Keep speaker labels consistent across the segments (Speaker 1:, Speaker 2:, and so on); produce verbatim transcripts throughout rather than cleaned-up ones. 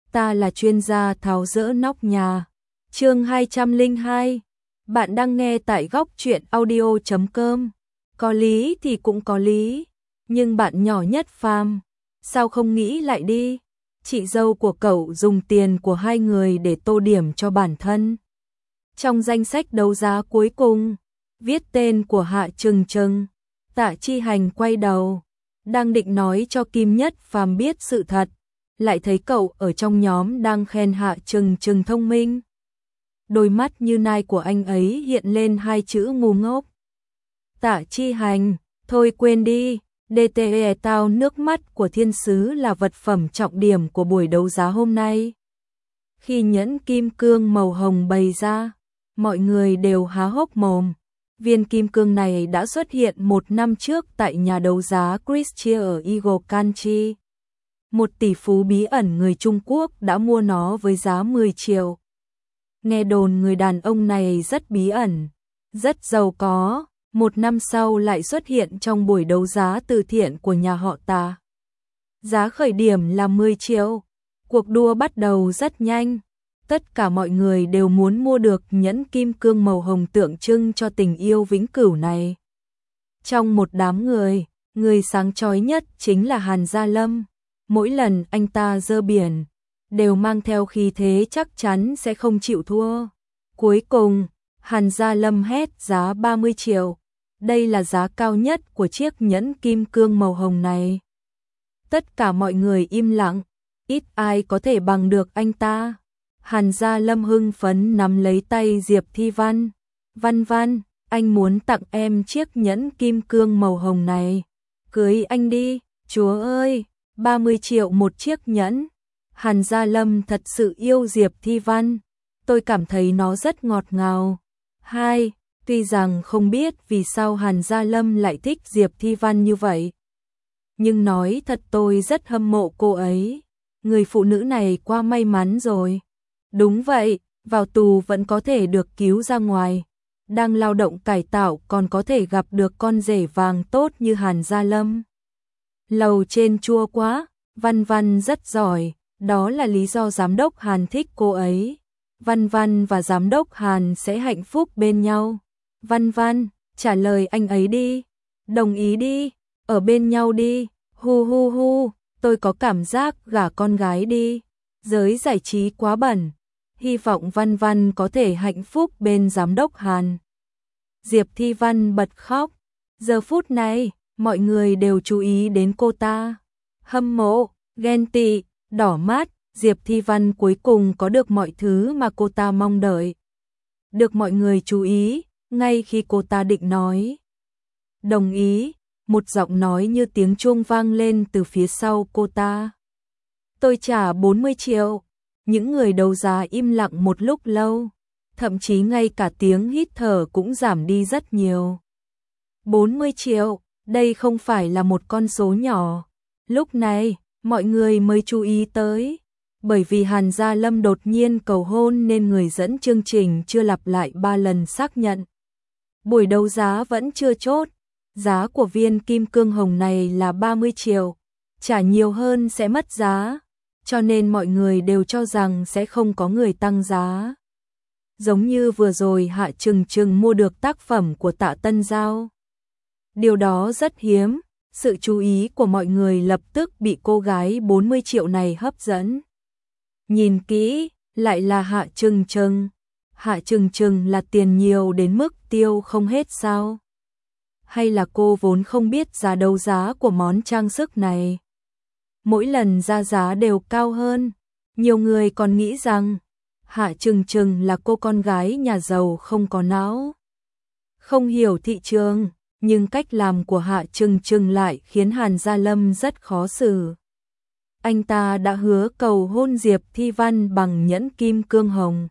Speaker 1: ta là chuyên gia tháo dỡ nóc nhà. Chương hai trăm lẻ hai. Bạn đang nghe tại góc truyện audio chấm com. Có lý thì cũng có lý, nhưng bạn nhỏ nhất phàm, sao không nghĩ lại đi? Chị dâu của cậu dùng tiền của hai người để tô điểm cho bản thân. Trong danh sách đấu giá cuối cùng, viết tên của Hạ Trừng Trừng. Tạ Chi Hành quay đầu, đang định nói cho Kim Nhất Phàm biết sự thật, lại thấy cậu ở trong nhóm đang khen Hạ Trừng Trừng thông minh. Đôi mắt như nai của anh ấy hiện lên hai chữ ngu ngốc. Tạ Chi Hành, thôi quên đi, đê tê e tao nước mắt của thiên sứ là vật phẩm trọng điểm của buổi đấu giá hôm nay. Khi nhẫn kim cương màu hồng bày ra, mọi người đều há hốc mồm. Viên kim cương này đã xuất hiện một năm trước tại nhà đấu giá Christie ở Eagle Country. Một tỷ phú bí ẩn người Trung Quốc đã mua nó với giá mười triệu. Nghe đồn người đàn ông này rất bí ẩn, rất giàu có, một năm sau lại xuất hiện trong buổi đấu giá từ thiện của nhà họ Tạ. Giá khởi điểm là mười triệu, cuộc đua bắt đầu rất nhanh. Tất cả mọi người đều muốn mua được nhẫn kim cương màu hồng tượng trưng cho tình yêu vĩnh cửu này. Trong một đám người, người sáng chói nhất chính là Hàn Gia Lâm. Mỗi lần anh ta giơ biển, đều mang theo khí thế chắc chắn sẽ không chịu thua. Cuối cùng, Hàn Gia Lâm hét giá ba mươi triệu. Đây là giá cao nhất của chiếc nhẫn kim cương màu hồng này. Tất cả mọi người im lặng, ít ai có thể bằng được anh ta. Hàn Gia Lâm hưng phấn nắm lấy tay Diệp Thi Văn. Văn Văn, anh muốn tặng em chiếc nhẫn kim cương màu hồng này. Cưới anh đi, chúa ơi, ba mươi triệu một chiếc nhẫn. Hàn Gia Lâm thật sự yêu Diệp Thi Văn. Tôi cảm thấy nó rất ngọt ngào. Hai, tuy rằng không biết vì sao Hàn Gia Lâm lại thích Diệp Thi Văn như vậy. Nhưng nói thật tôi rất hâm mộ cô ấy. Người phụ nữ này quá may mắn rồi. Đúng vậy, vào tù vẫn có thể được cứu ra ngoài. Đang lao động cải tạo còn có thể gặp được con rể vàng tốt như Hàn Gia Lâm. Lầu trên chua quá, Văn Văn rất giỏi, đó là lý do giám đốc Hàn thích cô ấy. Văn Văn và giám đốc Hàn sẽ hạnh phúc bên nhau. Văn Văn, trả lời anh ấy đi. Đồng ý đi, ở bên nhau đi. Hu hu hu, tôi có cảm giác gả con gái đi. Giới giải trí quá bẩn. Hy vọng Văn Văn có thể hạnh phúc bên giám đốc Hàn. Diệp Thi Văn bật khóc. Giờ phút này, mọi người đều chú ý đến cô ta. Hâm mộ, ghen tị, đỏ mắt, Diệp Thi Văn cuối cùng có được mọi thứ mà cô ta mong đợi. Được mọi người chú ý, ngay khi cô ta định nói. Đồng ý, một giọng nói như tiếng chuông vang lên từ phía sau cô ta. Tôi trả bốn mươi triệu. Những người đấu giá im lặng một lúc lâu, thậm chí ngay cả tiếng hít thở cũng giảm đi rất nhiều. bốn mươi triệu, đây không phải là một con số nhỏ. Lúc này, mọi người mới chú ý tới, bởi vì Hàn Gia Lâm đột nhiên cầu hôn nên người dẫn chương trình chưa lặp lại ba lần xác nhận. Buổi đấu giá vẫn chưa chốt, giá của viên kim cương hồng này là ba mươi triệu, trả nhiều hơn sẽ mất giá. Cho nên mọi người đều cho rằng sẽ không có người tăng giá. Giống như vừa rồi Hạ Trừng Trừng mua được tác phẩm của Tạ Tân Giao. Điều đó rất hiếm, sự chú ý của mọi người lập tức bị cô gái bốn mươi triệu này hấp dẫn. Nhìn kỹ, lại là Hạ Trừng Trừng. Hạ Trừng Trừng là tiền nhiều đến mức tiêu không hết sao? Hay là cô vốn không biết giá đấu giá của món trang sức này? Mỗi lần ra giá đều cao hơn. Nhiều người còn nghĩ rằng Hạ Trừng Trừng là cô con gái nhà giàu không có não, không hiểu thị trường, nhưng cách làm của Hạ Trừng Trừng lại khiến Hàn Gia Lâm rất khó xử. Anh ta đã hứa cầu hôn Diệp Thi Văn bằng nhẫn kim cương hồng.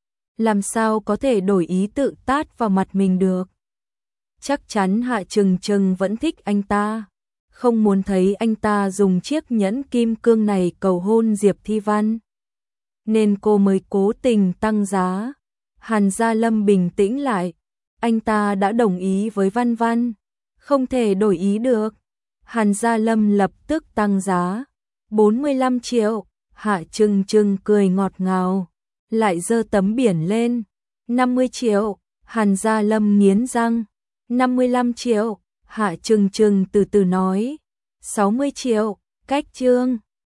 Speaker 1: Làm sao có thể đổi ý tự tát vào mặt mình được? Chắc chắn Hạ Trừng Trừng vẫn thích anh ta. Không muốn thấy anh ta dùng chiếc nhẫn kim cương này cầu hôn Diệp Thi Văn, nên cô mới cố tình tăng giá. Hàn Gia Lâm bình tĩnh lại, anh ta đã đồng ý với Văn Văn, không thể đổi ý được. Hàn Gia Lâm lập tức tăng giá, bốn mươi lăm triệu. Hạ Trừng Trừng cười ngọt ngào, lại giơ tấm biển lên. năm mươi triệu, Hàn Gia Lâm nghiến răng. năm mươi lăm triệu, Hạ Trừng Trừng từ từ nói. sáu mươi triệu, cách chương.